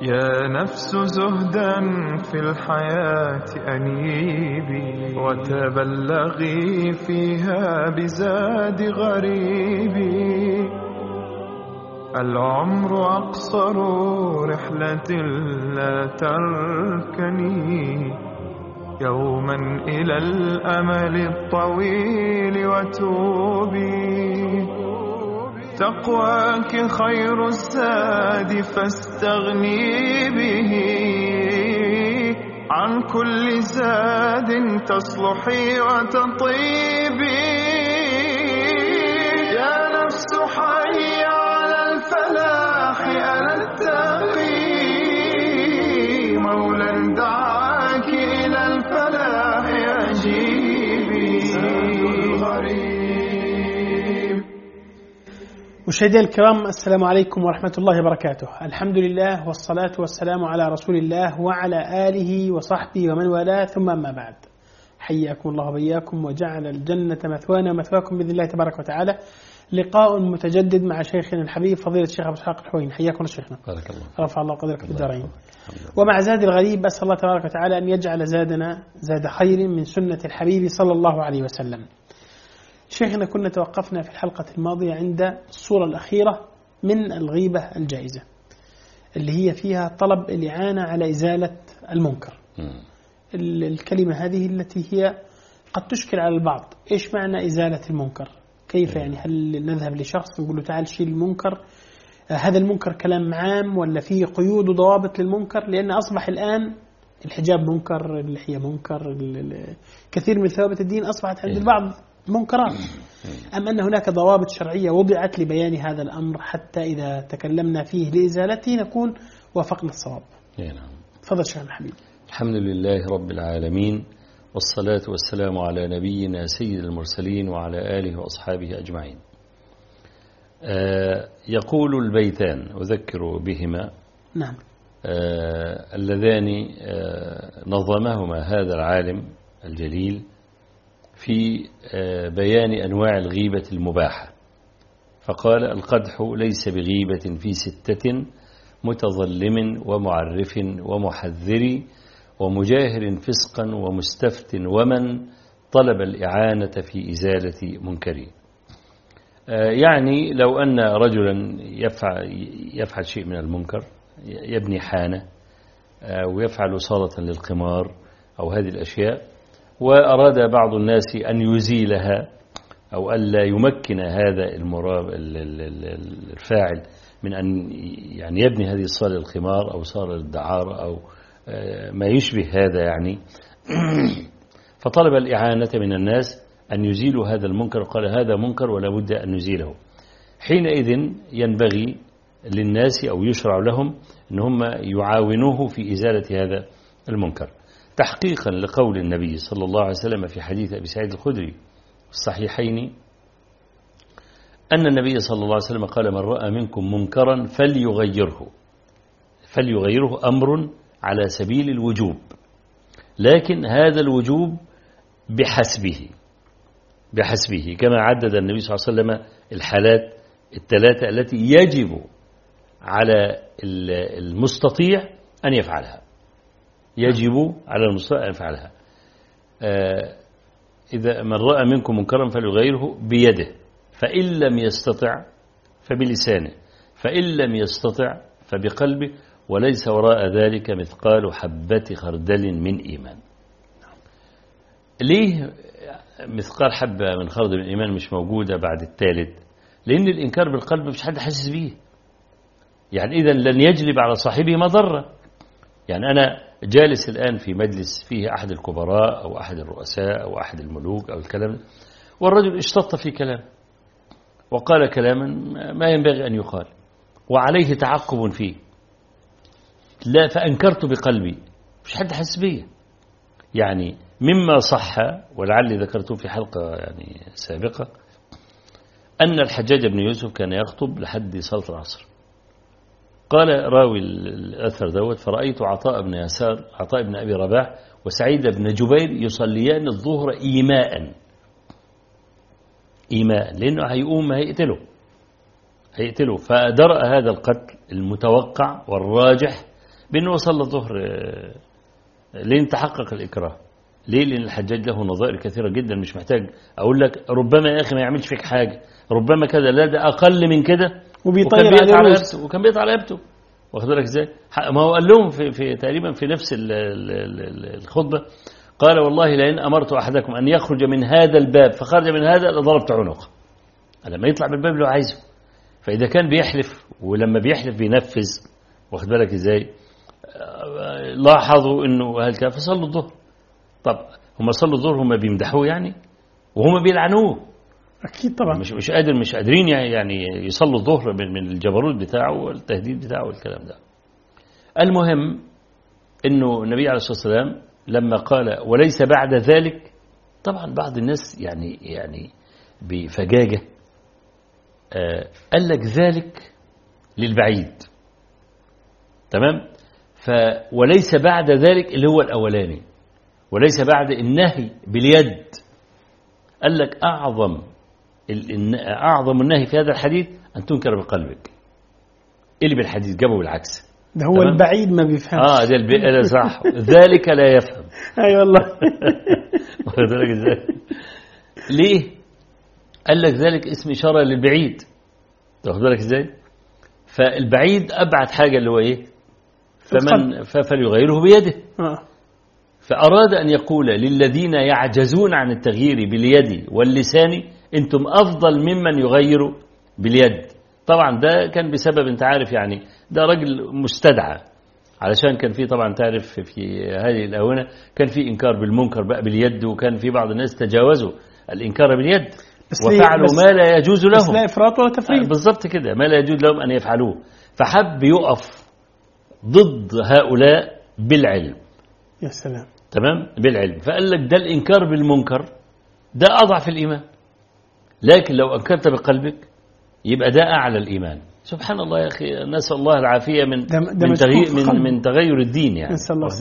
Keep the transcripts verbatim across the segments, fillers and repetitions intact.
يا نفس زهدا في الحياة أنيبي، وتبلغي فيها بزاد غريبي. العمر أقصر رحلة لا تركني يوما إلى الأمل الطويل وتوبي. تقواك خير الزاد فاستغني به، عن كل زاد تصلحي وتطيبي. يا نفس حي على الفلاح أنا التقي، مولا دعاك إلى الفلاح أجيبي. الغريب. مشاهدينا الكرام، السلام عليكم ورحمة الله وبركاته. الحمد لله والصلاة والسلام على رسول الله وعلى آله وصحبه ومن والاه، ثم أما بعد. حياكم الله وبياكم وجعل الجنة مثوانا ومثواكم بإذن الله تبارك وتعالى. لقاء متجدد مع شيخنا الحبيب فضيلة الشيخ أبو إسحاق الحويني. حياكم شيخنا. بارك الله. رفع الله قدرك في الدارين. ومع زاد الغريب أسأل الله تبارك وتعالى أن يجعل زادنا زاد خير من سنة الحبيب صلى الله عليه وسلم. شيخنا، كنا توقفنا في الحلقة الماضية عند الصورة الأخيرة من الغيبة الجائزة، اللي هي فيها طلب الإعانة على إزالة المنكر. الكلمة هذه التي هي قد تشكل على البعض. إيش معنى إزالة المنكر؟ كيف يعني؟ هل نذهب لشخص نقول له تعال شيل المنكر؟ هذا المنكر كلام عام ولا فيه قيود وضوابط للمنكر؟ لأن أصبح الآن الحجاب منكر، اللحية منكر، كثير من ثوابت الدين أصبحت عند البعض منكرات. أم أن هناك ضوابط شرعية وضعت لبيان هذا الأمر حتى إذا تكلمنا فيه لإزالته نكون وافقنا الصواب؟ نعم. تفضل شيخنا الحبيب. الحمد لله رب العالمين، والصلاة والسلام على نبينا سيد المرسلين وعلى آله وأصحابه أجمعين. آه يقول البيتان أذكر بهما. نعم. آه اللذان آه نظمهما هذا العالم الجليل في بيان أنواع الغيبة المباحة، فقال: القدح ليس بغيبة في ستة، متظلم ومعرف ومحذر ومجاهر فسقا ومستفت ومن طلب الإعانة في إزالة منكر. يعني لو أن رجلا يفعل, يفعل شيء من المنكر، يبني حانة ويفعل صالة للقمار أو هذه الأشياء، وأراد بعض الناس أن يزيلها أو ألا يمكن هذا الفاعل من أن يعني يبني هذه الصالة للخمار أو صالة للدعارة أو ما يشبه هذا يعني فطلب الإعانة من الناس أن يزيلوا هذا المنكر، وقال هذا منكر ولا بد أن نزيله. حينئذ ينبغي للناس أو يشرع لهم أن هم يعاونوه في إزالة هذا المنكر، تحقيقا لقول النبي صلى الله عليه وسلم في حديث أبي سعيد الخدري في الصحيحين أن النبي صلى الله عليه وسلم قال: من رأى منكم منكرا فليغيره. فليغيره أمر على سبيل الوجوب، لكن هذا الوجوب بحسبه بحسبه كما عدد النبي صلى الله عليه وسلم الحالات الثلاثة التي يجب على المستطيع أن يفعلها. يجب على المستطيع أن يفعلها. آه إذا من رأى منكم منكرا فليغيره بيده، فإن لم يستطع فبلسانه، فإن لم يستطع فبقلبه، وليس وراء ذلك مثقال حبة خردل من إيمان. ليه مثقال حبة من خردل من إيمان مش موجودة بعد الثالث؟ لأن الإنكار بالقلب مش حد حاسس به، يعني إذا لن يجلب على صاحبه مضرة. يعني أنا جالس الآن في مجلس فيه أحد الكبراء أو أحد الرؤساء أو أحد الملوك أو الكلام، والرجل اشتط في كلام وقال كلاما ما ينبغي أن يقال وعليه تعقب فيه، لا فأنكرت بقلبي، مش حد حس بيه. يعني مما صح ولعلي ذكرته في حلقة يعني سابقة أن الحجاج بن يوسف كان يخطب لحد صلاة العصر. قال راوي الأثر دوت: فرأيت عطاء بن يسار عطاء بن أبي رباح وسعيد بن جبير يصليان الظهر إيماء إيماء لأنه هيقوم هيقتله هيقتله فدرأ هذا القتل المتوقع والراجح بأنه صلى الظهر لين تحقق الإكراه. ليه؟ لأن الحجاج له نظائر كثيرة جدا، مش محتاج أقول لك ربما يا أخي ما يعملش فيك حاجة، ربما كذا، لا ده أقل من كده وبيطير على على رقبته، وكان بيقطع على رقبته. واخد بالك ازاي؟ ما هو قال لهم في, في تقريبا في نفس ال ال ال الخطبة، قال والله لئن أمرت أحدكم أن يخرج من هذا الباب فخرج من هذا لضربت عنقه. لما يطلع من الباب اللي هو عايزه. فإذا كان بيحلف، ولما بيحلف بينفذ، واخد بالك ازاي؟ لاحظوا انه هل كان فصلوا الظهر. طب هم صلوا الظهر هم بيمدحوه يعني، وهم بيلعنوه اكيد طبعا، مش مش قادر مش قادرين يعني يصلوا الظهر من الجبروت بتاعه والتهديد بتاعه والكلام ده. المهم انه النبي عليه الصلاه والسلام لما قال وليس بعد ذلك، طبعا بعض الناس يعني يعني بفجاجه آه قال لك ذلك للبعيد، تمام؟ فوليس بعد ذلك اللي هو الأولاني، وليس بعد النهي باليد. قال لك أعظم أعظم النهي في هذا الحديث أن تنكر بقلبك. اللي بالحديث جابه بالعكس، ده هو البعيد ما بيفهمش. اه ده البعيد صح. ذلك لا يفهم. اي والله. واخد بالك ازاي؟ ليه؟ قال لك ذلك اسم إشارة للبعيد، واخد بالك ازاي؟ فالبعيد أبعد حاجة اللي هو إيه؟ فمن فليغيره بيده. آه. فأراد أن يقول للذين يعجزون عن التغيير باليد واللسان أنتم أفضل ممن يغير باليد. طبعا ده كان بسبب أنت عارف يعني ده رجل مستدعى، علشان كان في طبعا تعرف في هذه الآونة كان في إنكار بالمنكر بقى باليد، وكان في بعض الناس تجاوزوا الإنكار باليد وفعلوا ما لا يجوز لهم. بس لا إفراط ولا تفريط. بالضبط كده، ما لا يجوز لهم أن يفعلوه. فحب يقف ضد هؤلاء بالعلم. يا سلام. تمام؟ بالعلم. فقال لك ده الإنكار بالمنكر ده أضعف الإيمان، لكن لو أنكرت بقلبك يبقى ده أعلى الإيمان. سبحان الله يا أخي، نسأل الله العافية من من تغيير من, من تغير الدين يعني.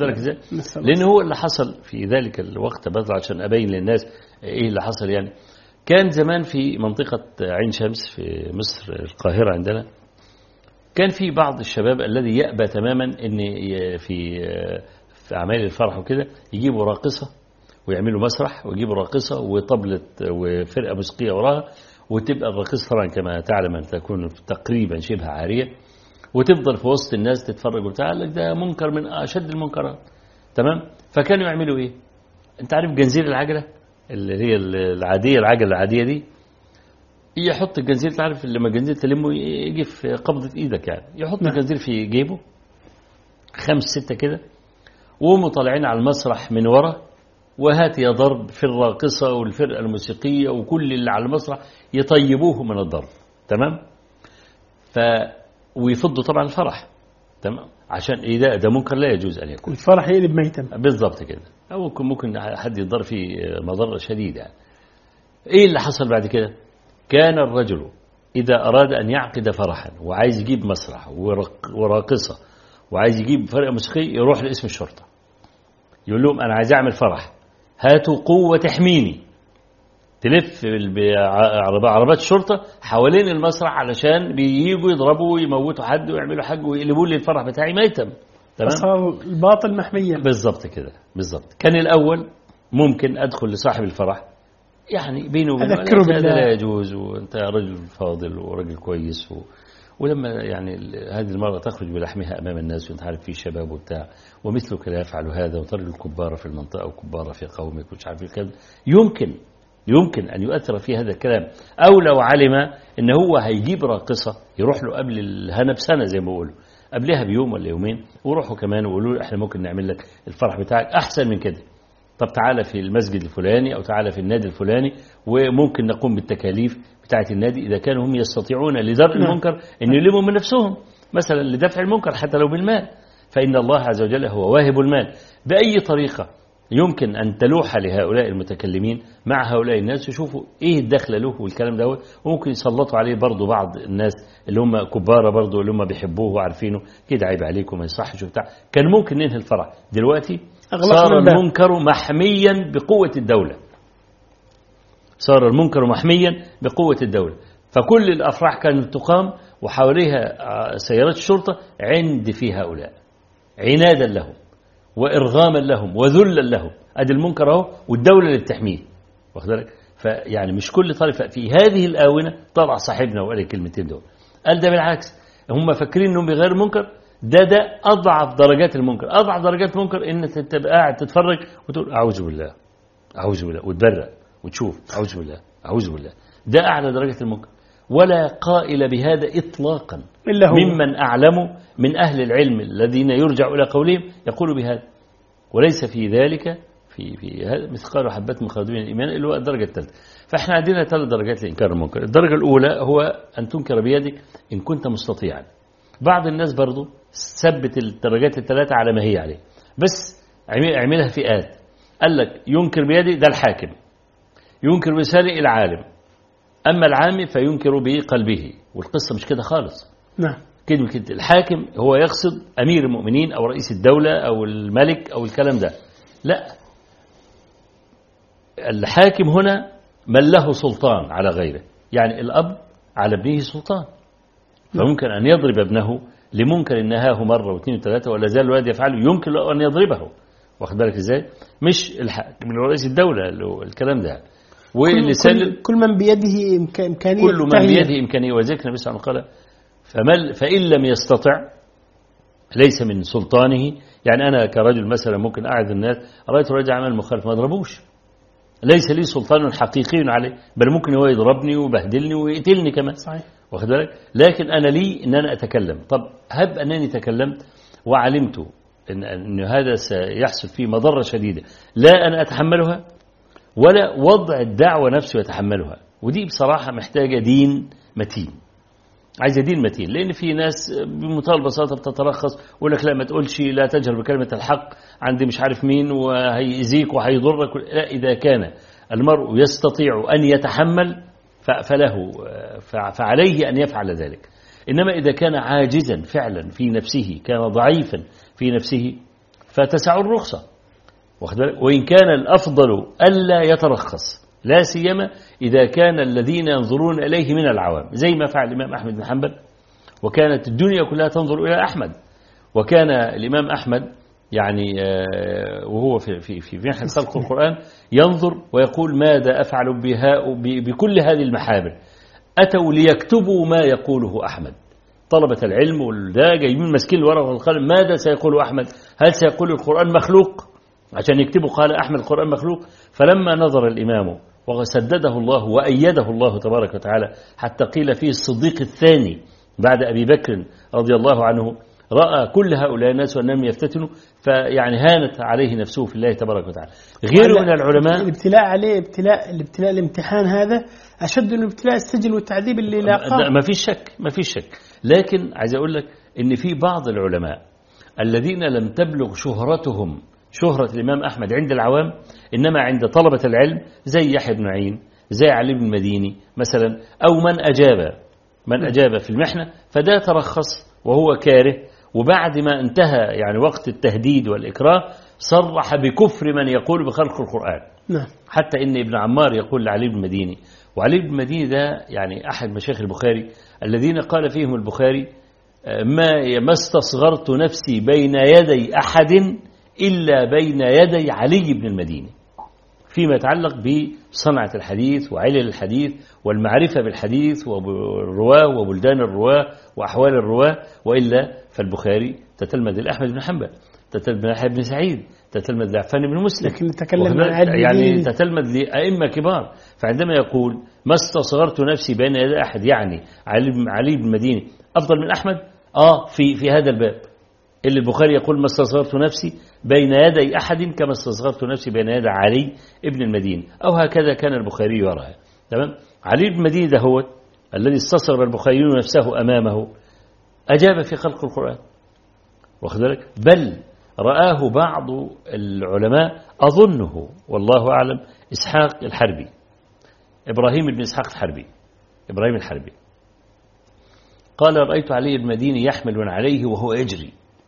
لأن هو اللي حصل في ذلك الوقت، بس عشان أبين للناس إيه اللي حصل يعني. كان زمان في منطقة عين شمس في مصر القاهرة عندنا، كان في بعض الشباب الذي يأبى تماما ان في في اعمال الفرح وكده يجيبوا راقصه ويعملوا مسرح، ويجيبوا راقصه وطبله وفرقه موسيقيه وراها، وتبقى الراقصه طبعا كما تعلم ان تكون تقريبا شبه عاريه، وتفضل في وسط الناس تتفرج وبتاع. لك ده منكر من اشد المنكرات. تمام؟ فكانوا يعملوا ايه؟ انت عارف جنزير العجله اللي هي العاديه، العجله العاديه دي، يحط الجنزير، تعرف لما الجنزير تلمه يجي في قبضة ايدك يعني، يحط نعم. الجنزير في جيبه خمس ستة كده، وهم طالعين على المسرح من ورا، وهات يا ضرب في الراقصة والفرقة الموسيقية وكل اللي على المسرح يطيبوه من الضرب. تمام؟ ف ويفضوا طبعا الفرح. تمام؟ عشان ايه؟ ده ده منكر لا يجوز ان يكون. الفرح يقلب ميتا. بالضبط كده. او ممكن ممكن حد يضر فيه مضرة شديدة يعني. ايه اللي حصل بعد كده؟ كان الرجل إذا أراد أن يعقد فرحا وعايز يجيب مسرح وراقصة وعايز يجيب فرقة موسيقية، يروح لاسم الشرطة يقول لهم أنا عايز أعمل فرح، هاتوا قوة تحميني. تلف عربات الشرطة حوالين المسرح علشان بييجوا يضربوا ويموتوا حد ويعملوا حاجة ويقلبوا لي الفرح بتاعي ميتم. تمام؟ صار الباطل محميا. بالضبط كده، بالضبط. كان الأول ممكن أدخل لصاحب الفرح يعني بينه وبينه هذا لا يجوز، وانت رجل فاضل ورجل كويس و... ولما يعني هذه المرأة تخرج بلحمها أمام الناس وانت عارف في شباب وبتاع ومثلك لا يفعل هذا، وترجل كبارة في المنطقة وكبارة في قومك ومش عارف الكلام، يمكن يمكن أن يؤثر في هذا الكلام. أو لو علم أن هو هيجيب راقصة يروح له قبل الهنا بسنة زي ما بيقولوا، قبلها بيوم ولا يومين، وروحوا كمان وقولوا احنا ممكن نعمل لك الفرح بتاعك أحسن من كده. طب تعالى في المسجد الفلاني أو تعالى في النادي الفلاني، وممكن نقوم بالتكاليف بتاعة النادي إذا كانوا هم يستطيعون لدرء المنكر أن يلموا من نفسهم مثلا لدفع المنكر حتى لو بالمال، فإن الله عز وجل هو واهب المال. بأي طريقة يمكن أن تلوح لهؤلاء المتكلمين مع هؤلاء الناس ويشوفوا إيه الدخل له والكلام ده، وممكن يسلطوا عليه برضو بعض الناس اللي هم كبارة برضو اللي هم بيحبوه وعارفينه كده عيب عليكم ما يصحش وبتاع. كان ممكن ننهي الفرح. دلوقتي صار المنكر محميا بقوة الدولة، صار المنكر محميا بقوة الدولة. فكل الأفراح كانت تقام وحواليها سيارات الشرطة عند في هؤلاء عنادا لهم وإرغاما لهم وذلا لهم. أدي المنكر أهو، والدولة اللي بتحميه، واخد بالك؟ فيعني مش كل طالب في هذه الآونة طلع صاحبنا وقال الكلمتين دول، قال ده بالعكس، هم فاكرين انهم بيغيروا المنكر. ده ده أضعف درجات المنكر. أضعف درجات المنكر إن تبقى قاعد تتفرج وتقول أعوذ بالله أعوذ بالله وتبرأ وتشوف أعوذ بالله أعوذ بالله. ده أعلى درجة المنكر، ولا قائل بهذا إطلاقا إلا هو ممن أعلم من أهل العلم الذين يرجع إلى قولهم يقول بهذا، وليس في ذلك في في هذا مثقال حبة من خردل من الإيمان اللي هو الدرجة الثالثة. فإحنا عندنا ثلاث درجات لإنكار المنكر. الدرجة الأولى هو أن تنكر بيدك إن كنت مستطيعا. بعض الناس برضو ثبت الدرجات الثلاثة على ما هي عليه، بس عملها فئات. قال لك ينكر بيده ده الحاكم، ينكر بلسانه العالم، أما العامي فينكر بقلبه. والقصة مش كده خالص. نعم. كده كده الحاكم هو يقصد أمير المؤمنين أو رئيس الدولة أو الملك أو الكلام ده، لا، الحاكم هنا من له سلطان على غيره، يعني الأب على ابنه سلطان، فممكن أن يضرب ابنه لمنكر نهاه مرة واثنين وثلاثة ولا زال الولد يفعله، يمكن له أن يضربه، واخد بالك إزاي؟ مش الحاكم من رئيس الدولة الكلام ده. ولسان كل, كل من بيده إمكانية، كل من بيده إمكانية. وذلك النبي صلى الله عليه وسلم قال فإن لم يستطع ليس من سلطانه. يعني أنا كرجل مثلا ممكن أعظ الناس، رأيت رجل عمل مخالف ما أضربوش، ليس لي سلطان حقيقي عليه، بل ممكن هو يضربني ويبهدلني ويقتلني كمان، صحيح. واخد بالك؟ لكن أنا لي أن أنا أتكلم. طب هب أنني تكلمت وعلمت إن, إن هذا سيحصل فيه مضرة شديدة لا أنا أتحملها ولا وضع الدعوة نفسه يتحملها، ودي بصراحة محتاجة دين متين، عايزة دين متين. لأن في ناس بمنتهى البساطة بتترخص ويقول لك لا ما تقولش، لا تجهر بكلمة الحق عندي مش عارف مين وهيأذيك وهيضرك. لا، إذا كان المرء يستطيع أن يتحمل فله فعليه أن يفعل ذلك. إنما إذا كان عاجزا فعلا في نفسه، كان ضعيفا في نفسه، فتسع الرخصة، وإن كان الأفضل ألا يترخص، لا سيما إذا كان الذين ينظرون إليه من العوام، زي ما فعل الإمام أحمد بن حنبل، وكانت الدنيا كلها تنظر إلى أحمد. وكان الإمام أحمد يعني وهو في في في محن خلق القرآن ينظر ويقول ماذا أفعل بها بكل هذه المحابر؟ أتوا ليكتبوا ما يقوله أحمد. طلبة العلم والدا جايبين ماسكين الورقة والقلم، ماذا سيقول أحمد؟ هل سيقول القرآن مخلوق عشان يكتبوا قال أحمد القرآن مخلوق؟ فلما نظر الإمام وسدده الله وأيده الله تبارك وتعالى حتى قيل فيه الصديق الثاني بعد أبي بكر رضي الله عنه، رأى كل هؤلاء الناس وأنهم يفتتنوا، فيعني هانت عليه نفسه في الله تبارك وتعالى. غيره من العلماء الابتلاء عليه ابتلاء الابتلاء الامتحان هذا أشد من ابتلاء السجن والتعذيب اللي لاقاه. ما فيش شك ما فيش شك لكن عايز أقول لك إن في بعض العلماء الذين لم تبلغ شهرتهم شهرة الإمام أحمد عند العوام، إنما عند طلبة العلم زي يحيى بن معين، زي علي بن المديني مثلا، أو من أجاب من أجاب في المحنة، فده ترخص وهو كاره، وبعد ما انتهى يعني وقت التهديد والإكراه صرح بكفر من يقول بخلق القرآن. نعم. حتى إن ابن عمار يقول لعلي بن المديني، وعلي بن المديني ده يعني أحد مشايخ البخاري الذين قال فيهم البخاري ما ما استصغرت نفسي بين يدي أحد إلا بين يدي علي بن المديني، فيما يتعلق بصنعة الحديث وعلل الحديث والمعرفة بالحديث والرواه وبلدان الرواه وأحوال الرواه. وإلا فالبخاري تتلمذ لأحمد بن حنبل، تتلمذ لأحمد بن سعيد، تتلمذ لعفان بن مسلم، لكن نتكلم عن يعني تتلمذ لأئمة كبار. فعندما يقول ما استصغرت نفسي بين يدي أحد، يعني علي بن المديني أفضل من أحمد آه في في هذا الباب اللي البخاري يقول ما استصغرت نفسي بين يدي أحد كما استصغرت نفسي بين يدي علي ابن المديني، أو هكذا كان البخاري يراها. تمام. علي بن المديني ده هو الذي استصغر البخاري نفسه أمامه، أجاب في خلق القرآن، واخد بالك؟ بل رآه بعض العلماء أظنه والله أعلم إسحاق الحربي، إبراهيم بن إسحاق الحربي، إبراهيم الحربي قال رأيت علي بن المديني يحمل من عليه وهو يجري،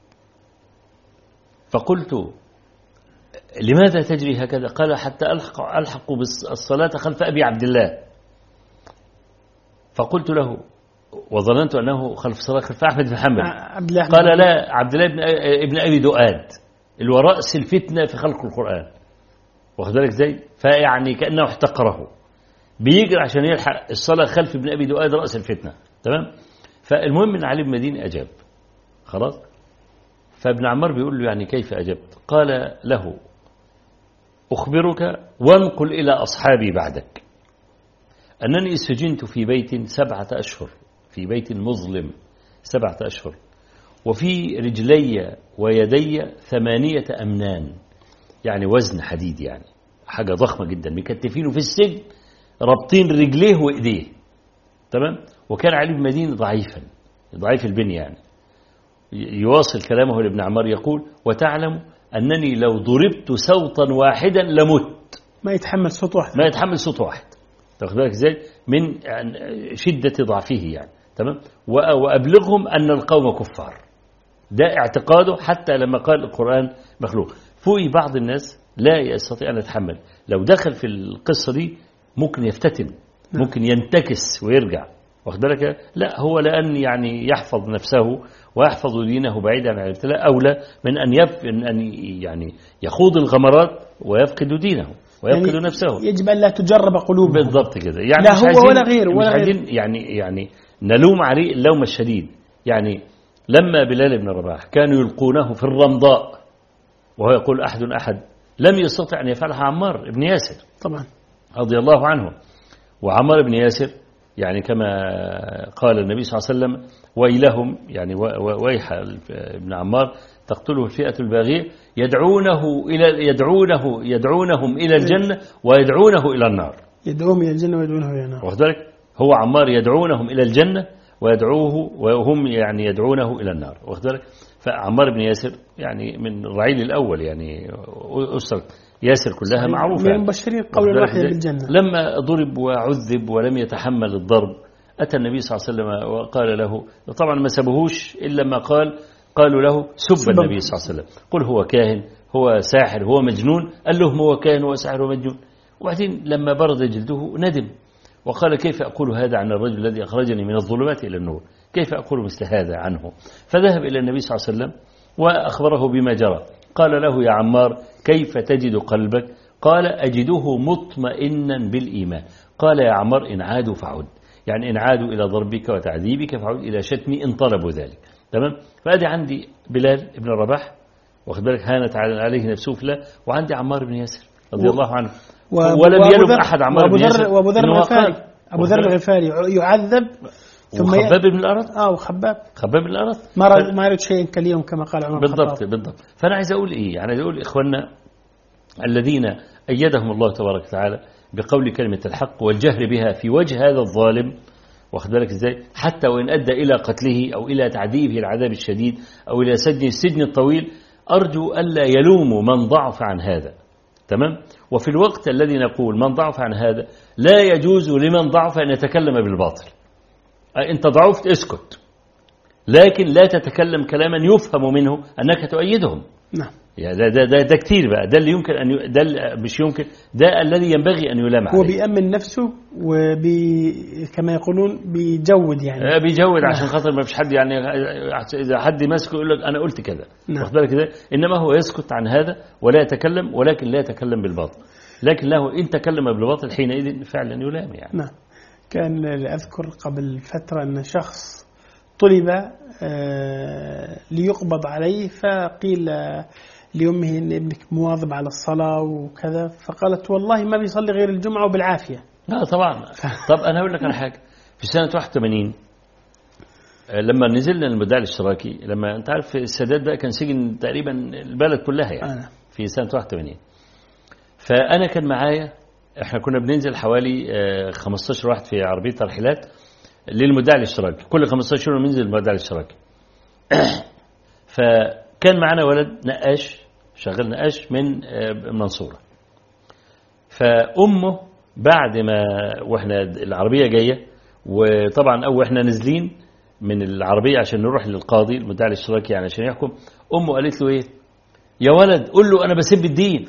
فقلت لماذا تجري هكذا؟ قال حتى ألحق, ألحق بالصلاة خلف أبي عبد الله. فقلت له وظننت أنه خلف صلاة خلف أحمد بن حنبل. عبد الله قال لا، عبد الله بن ابن أبي دؤاد اللي هو رأس الفتنة في خلق القرآن، واخد بالك ازاي؟ فيعني كأنه احتقره، بيجري عشان يلحق الصلاة خلف ابن أبي دؤاد رأس الفتنة. تمام. فالمهم ان علي بن مدين أجاب خلاص. فابن عمار بيقول له يعني كيف أجبت؟ قال له أخبرك وانقل إلى أصحابي بعدك أنني سجنت في بيت سبعة أشهر، في بيت مظلم سبعة أشهر، وفي رجلي ويدي ثمانية أمنان، يعني وزن حديد، يعني حاجة ضخمة جدا، مكتفينه في السجن رابطين رجليه وإيديه. تمام. وكان علي بن مدين ضعيفا، ضعيف البنية يعني. يواصل كلامه لابن عمار يقول وتعلم أنني لو ضربت صوتا واحدا لمت. ما يتحمل صوت واحد، ما يتحمل صوت واحد، تاخد بالك ازاي؟ من شدة ضعفه يعني. تمام. وأبلغهم أن القوم كفار، ده اعتقاده حتى لما قال القرآن مخلوق. فوق بعض الناس لا يستطيع أن يتحمل، لو دخل في القصة دي ممكن يفتتن، ممكن ينتكس ويرجع، واخد بالك؟ لا، هو لأن يعني يحفظ نفسه ويحفظ دينه بعيدا عن الابتلاء أولى من أن يف أن يعني يخوض الغمرات ويفقد دينه ويفقد يعني نفسه. يجب أن لا تجرب قلوبهم. بالضبط كده. يعني لا مش هو ولا غير ولا غير. يعني يعني نلوم عليه اللوم الشديد. يعني لما بلال بن رباح كانوا يلقونه في الرمضاء وهو يقول أحد أحد، لم يستطع أن يفعلها عمار بن ياسر طبعا رضي الله عنه. وعمار بن ياسر يعني كما قال النبي صلى الله عليه وسلم ويلهم، يعني ويح ابن عمار تقتله الفئة الباغية يدعونه إلى يدعونه يدعونهم إلى الجنة ويدعونه إلى النار. يدعوهم إلى الجنة ويدعونه إلى النار. واخد بالك؟ هو عمار يدعونهم إلى الجنة ويدعوه وهم يعني يدعونه إلى النار، واخد بالك؟ فعمار بن ياسر يعني من الرعيل الأول، يعني أسرة ياسر كلها معروفة، من المبشرين قولا واحدا بالجنة. لما ضرب وعذب ولم يتحمل الضرب أتى النبي صلى الله عليه وسلم وقال له، طبعا ما سبهوش إلا ما قال، قالوا له سب النبي صلى الله عليه وسلم، قل هو كاهن، هو ساحر، هو مجنون. قال لهم هو كاهن هو ساحر ومجنون. وبعدين لما برد جلده ندم وقال كيف أقول هذا عن الرجل الذي أخرجني من الظلمات إلى النور، كيف أقول مثل هذا عنه؟ فذهب إلى النبي صلى الله عليه وسلم وأخبره بما جرى. قال له يا عمار كيف تجد قلبك؟ قال أجده مطمئنا بالإيمان. قال يا عمار إن عادوا فعد، يعني إن عادوا إلى ضربك وتعذيبك فعد إلى شتمي إن طلبوا ذلك. تمام. فأدي عندي بلال بن رباح واخد بالك هانت عليه نفسه في الله، وعندي عمار بن ياسر رضي الله عنه، ولم يلم أحد عمار بن ياسر. وأبو ذر الغفاري أبو ذر الغفاري يعذب ثم وخباب بن الأرض اه وخباب خباب بن الأرض ما ف... ما يرد شيء كاليوم كما قال عمر. بالضبط بالضبط. فأنا عايز أقول إيه؟ يعني عايز أقول إخواننا الذين أيدهم الله تبارك وتعالى بقول كلمة الحق والجهر بها في وجه هذا الظالم، واخد بالك ازاي؟ حتى وإن أدى إلى قتله أو إلى تعذيبه العذاب الشديد أو إلى سجن السجن الطويل، أرجو ألا يلوموا من ضعف عن هذا. تمام. وفي الوقت الذي نقول من ضعف عن هذا لا يجوز لمن ضعف أن يتكلم بالباطل. أنت ضعفت اسكت، لكن لا تتكلم كلاما يفهم منه أنك تؤيدهم. نعم. يعني ده, ده, ده, ده كتير بقى، ده اللي يمكن أن ي... ده اللي مش يمكن، ده الذي ينبغي أن يلام عليه. هو بيأمن نفسه وبي كما يقولون بيجود، يعني بيجود عشان خاطر ما فيش حد، يعني إذا حد ماسكه يقول لك أنا قلت كذا. نعم. واخد بالك كده؟ إنما هو يسكت عن هذا ولا يتكلم، ولكن لا يتكلم بالباطل، لكن له إن تكلم بالباطل حينئذ فعلا يلام يعني. نعم. كان أذكر قبل فترة أن شخص طلب ليقبض عليه، فقيل لأمه أن ابنك مواظب على الصلاة وكذا، فقالت والله ما بيصلي غير الجمعة وبالعافية. لا طبعا. طب أنا أقول لك على حاجة، في سنة واحد وثمانين لما نزلنا المدعي الاشتراكي، لما أنت عارف السادات ده كان سجن تقريبا البلد كلها يعني أنا. في سنة واحد وثمانين فأنا كان معايا، احنا كنا بننزل حوالي خمستاشر واحد في عربية ترحيلات للمدعي الاشتراكي، كل خمستاشر يوم ننزل المدعي الاشتراكي. فكان معنا ولد نقاش، شغال نقاش من المنصورة. فأمه بعد ما واحنا العربية جاية، وطبعا أول احنا نازلين من العربية عشان نروح للقاضي المدعي الاشتراكي يعني عشان يحكم، أمه قالت له ايه؟ يا ولد قل له أنا بسب الدين.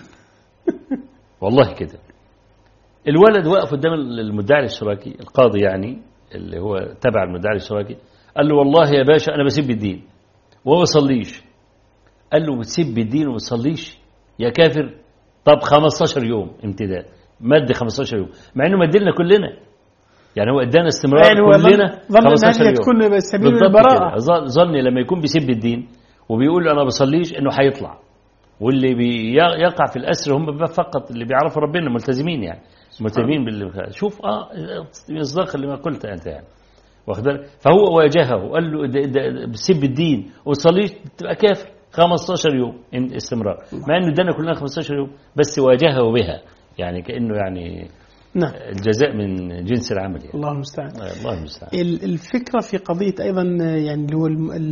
والله كده. الولد وقف قدام المدعي الاشتراكي القاضي يعني اللي هو تبع المدعي الاشتراكي قال له والله يا باشا أنا بسيب الدين وهو بصليش. قال له بتسيب الدين وما بتصليش يا كافر؟ طب خمستاشر يوم امتداد، مد خمستاشر يوم، مع انه مدلنا كلنا، يعني هو ادانا استمرار يعني كلنا خمستاشر يوم. تكون سبيل البراءة. ظن لما يكون بيسب الدين وبيقول انا بصليش انه هيطلع، واللي بيقع في الاسر هم فقط اللي بيعرفوا ربنا ملتزمين، يعني ملتزمين بال شوف اه مصداق اللي ما قلت انت يعني واخد بالك. فهو واجهه وقال له بتسب الدين وتصليش تبقى كافر، خمستاشر يوم استمرار، مع انه ادانا كلنا خمستاشر يوم، بس واجهه بها، يعني كانه يعني نعم الجزاء من جنس العمل يعني. الله المستعان. الله المستعان. الفكرة في قضية أيضا يعني هو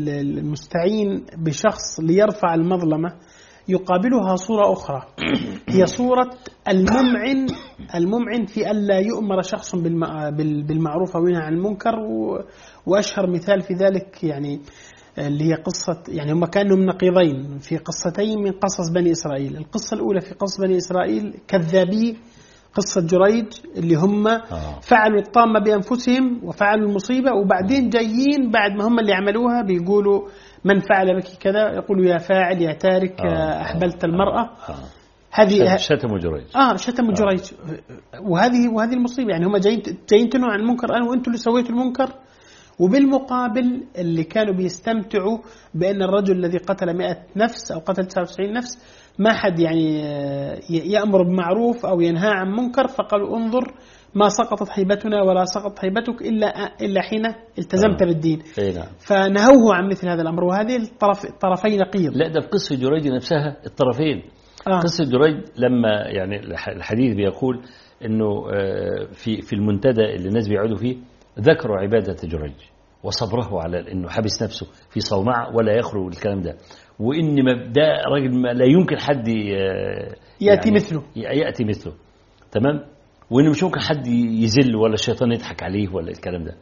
المستعين بشخص ليرفع المظلمة يقابلها صورة أخرى، هي صورة الممعن الممعن في ألا يؤمر شخص بالمعروف أو ينهى عن المنكر. وأشهر مثال في ذلك يعني اللي هي قصة، يعني هم كانوا من نقيضين في قصتين من قصص بني إسرائيل. القصة الأولى في قصص بني إسرائيل كذابي قصة جريج اللي هم آه. فعلوا الطامة بأنفسهم وفعلوا المصيبة، وبعدين جايين بعد ما هم اللي عملوها بيقولوا من فعل بك كذا، يقولوا يا فاعل يا تارك آه. أحبلت آه. المرأة آه. هذه شتموا جريج اه شتموا آه. جريج، وهذه وهذه المصيبة. يعني هم جايين جايين تنهوا عن المنكر أنا وأنتم اللي سويتوا المنكر، وبالمقابل اللي كانوا بيستمتعوا بأن الرجل الذي قتل مئة نفس أو قتل تسعة وتسعين نفس ما حد يعني يأمر بمعروف أو ينهى عن منكر، فقالوا انظر ما سقطت هيبتنا ولا سقطت هيبتك إلا إلا حين التزمت آه. بالدين. فنهوه عن مثل هذا الأمر، وهذه الطرف الطرفين نقيض. لا ده في قصة جريج نفسها الطرفين. آه. قصة جريج لما يعني الحديث بيقول إنه في في المنتدى اللي الناس بيقعدوا فيه ذكروا عبادة جريج وصبره على إنه حبس نفسه في صومعة ولا يخرج الكلام ده، وإن ده راجل ما لا يمكن حد يأتي يعني مثله يأتي مثله تمام، وإنه مش ممكن حد يزل ولا الشيطان يضحك عليه ولا الكلام ده.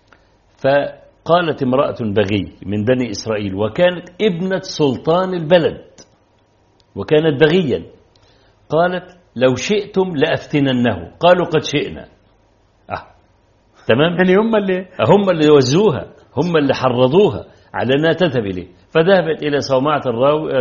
فقالت امرأة بغي من بني إسرائيل وكانت ابنة سلطان البلد وكانت بغيا، قالت لو شئتم لأفتننه. قالوا قد شئنا. آه. تمام، يعني هم اللي هم اللي وزوها، هم اللي حرضوها على أنها تذهب إليه. فذهبت إلى صومعة الراوي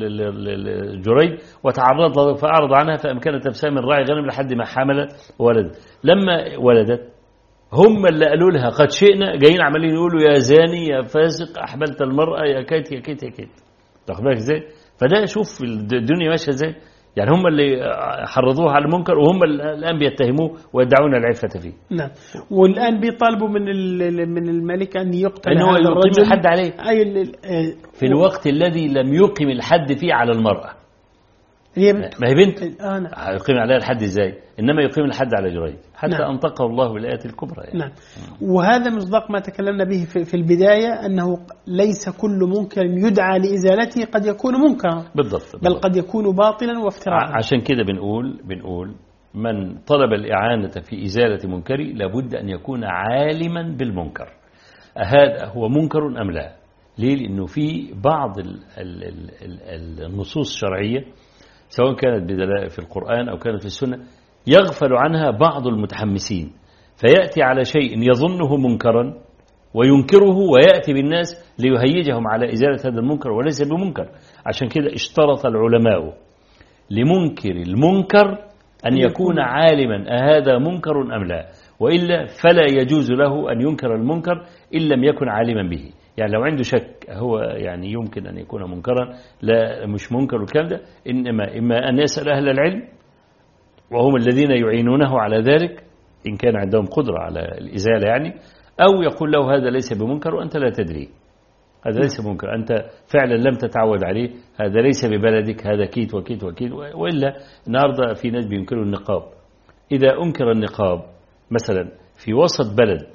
جريج وتعرض له فأعرض عنها، فأمكنت نفسها من راعي غنم لحد ما حملت وولدت. لما ولدت هم اللي قالوا لها قد شئنا، جايين عمالين يقولوا يا زاني يا فاسق أحبلت المرأة يا كيت يا كيت يا كيت. تاخد بالك ازاي؟ فده شوف الدنيا ماشيه ازاي، يعني هم اللي حرضوه على المنكر وهم الآن بيتهموه ويدعون العفة فيه. نعم، والآن بيطالبوا من من الملك أن يقتل أنه هذا الرجل الحد عليه أي في الوقت الذي لم يقم الحد فيه على المرأة. هي بنت ما هي بنت آه نعم. يقيم عليها الحد ازاي؟ إنما يقيم الحد على جريج حتى نعم. أنطقه الله بالآيات الكبرى يعني. نعم. وهذا مصداق ما تكلمنا به في البداية، أنه ليس كل منكر يدعى لإزالته قد يكون منكرا، بالضبط، بل قد يكون باطلا وافتراء. عشان كده بنقول بنقول من طلب الإعانة في إزالة منكر لابد أن يكون عالما بالمنكر، هذا هو منكر أم لا. ليه؟ لأنه في بعض ال ال ال النصوص الشرعية سواء كانت بدلائل في القرآن أو كانت في السنة يغفل عنها بعض المتحمسين، فيأتي على شيء يظنه منكرا وينكره ويأتي بالناس ليهيجهم على إزالة هذا المنكر وليس بمنكر. عشان كده اشترط العلماء لمنكر المنكر أن يكون عالما أهذا منكر أم لا، وإلا فلا يجوز له أن ينكر المنكر إن لم يكن عالما به. يعني لو عنده شك هو يعني يمكن أن يكون منكرا لا مش منكر الكلام ده، إنما إما أن يسأل أهل العلم وهم الذين يعينونه على ذلك إن كان عندهم قدرة على الإزالة يعني، أو يقول له هذا ليس بمنكر وأنت لا تدري، هذا ليس بمنكر، أنت فعلا لم تتعود عليه، هذا ليس ببلدك، هذا كيت وكيت وكيت. وإلا النهاردة في ناس بينكروا النقاب. إذا أنكر النقاب مثلا في وسط بلد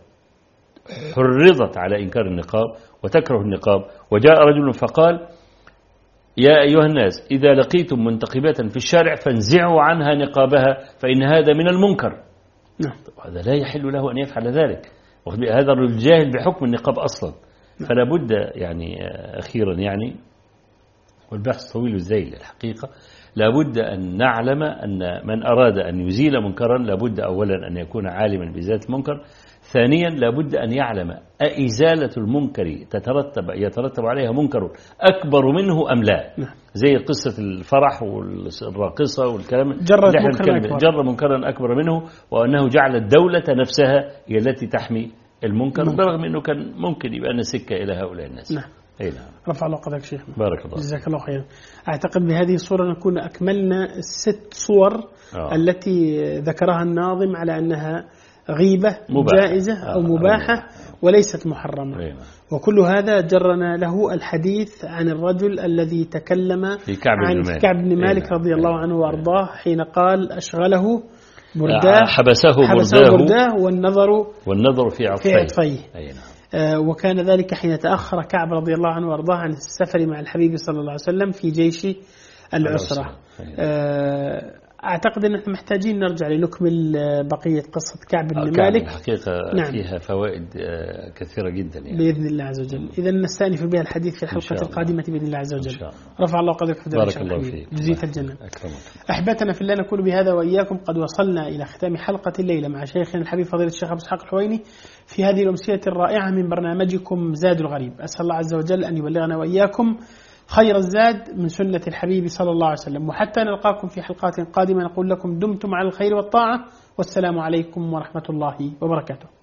حرضت على إنكار النقاب وتكره النقاب، وجاء رجل فقال يا أيها الناس إذا لقيتم منتقبات في الشارع فانزعوا عنها نقابها فإن هذا من المنكر. نعم. هذا لا يحل له أن يفعل ذلك، هذا الرجل جاهل بحكم النقاب أصلا. فلا بد يعني أخيرا يعني والبحث طويل الذيل الحقيقة. لابد أن نعلم أن من أراد أن يزيل منكرا لابد أولا أن يكون عالما بذات المنكر، ثانيا لابد أن يعلم أإزالة المنكر تترتب يترتب عليها منكر أكبر منه أم لا. زي قصة الفرح والراقصة والكلام، جرت منكرا أكبر. جر منكرا أكبر منه، وأنه جعل الدولة نفسها هي التي تحمي المنكر، برغم أنه كان ممكن يبقى أن سكة إلى هؤلاء الناس. نعم. أي نعم. رفع الله قدرك شيخنا. بارك الله. جزاك الله خيرا. أعتقد بهذه الصورة نكون أكملنا الست صور آه. التي ذكرها الناظم على أنها غيبة مباحة. جائزة آه. أو مباحة آه. وليست محرمة. آه. وكل هذا جرنا له الحديث عن الرجل الذي تكلم في كعب عن بن كعب بن مالك آه. رضي الله عنه وأرضاه حين قال أشغله برداه حبسه, حبسه برداه والنظر والنظر في عطفيه. آه وكان ذلك حين تأخر كعب رضي الله عنه وارضاه عن السفر مع الحبيب صلى الله عليه وسلم في جيش العسرة. آه أعتقد أن احنا محتاجين نرجع لنكمل بقية قصة كعب بن مالك. الحقيقة نعم. فيها فوائد كثيرة جدا يعني. بإذن الله عز وجل. إذا نستأنف بها الحديث في الحلقة القادمة بإذن الله عز وجل. رفع الله قدرك. بارك الله فيك. جزيت الجنة. أحبتنا في الله، نكون بهذا وإياكم قد وصلنا إلى ختام حلقة الليلة مع شيخنا الحبيب فضيلة الشيخ أبو إسحاق الحويني في هذه الأمسية الرائعة من برنامجكم زاد الغريب. أسأل الله عز وجل أن يبلغنا وإياكم خير الزاد من سنة الحبيب صلى الله عليه وسلم. وحتى نلقاكم في حلقات قادمة نقول لكم دمتم على الخير والطاعة، والسلام عليكم ورحمة الله وبركاته.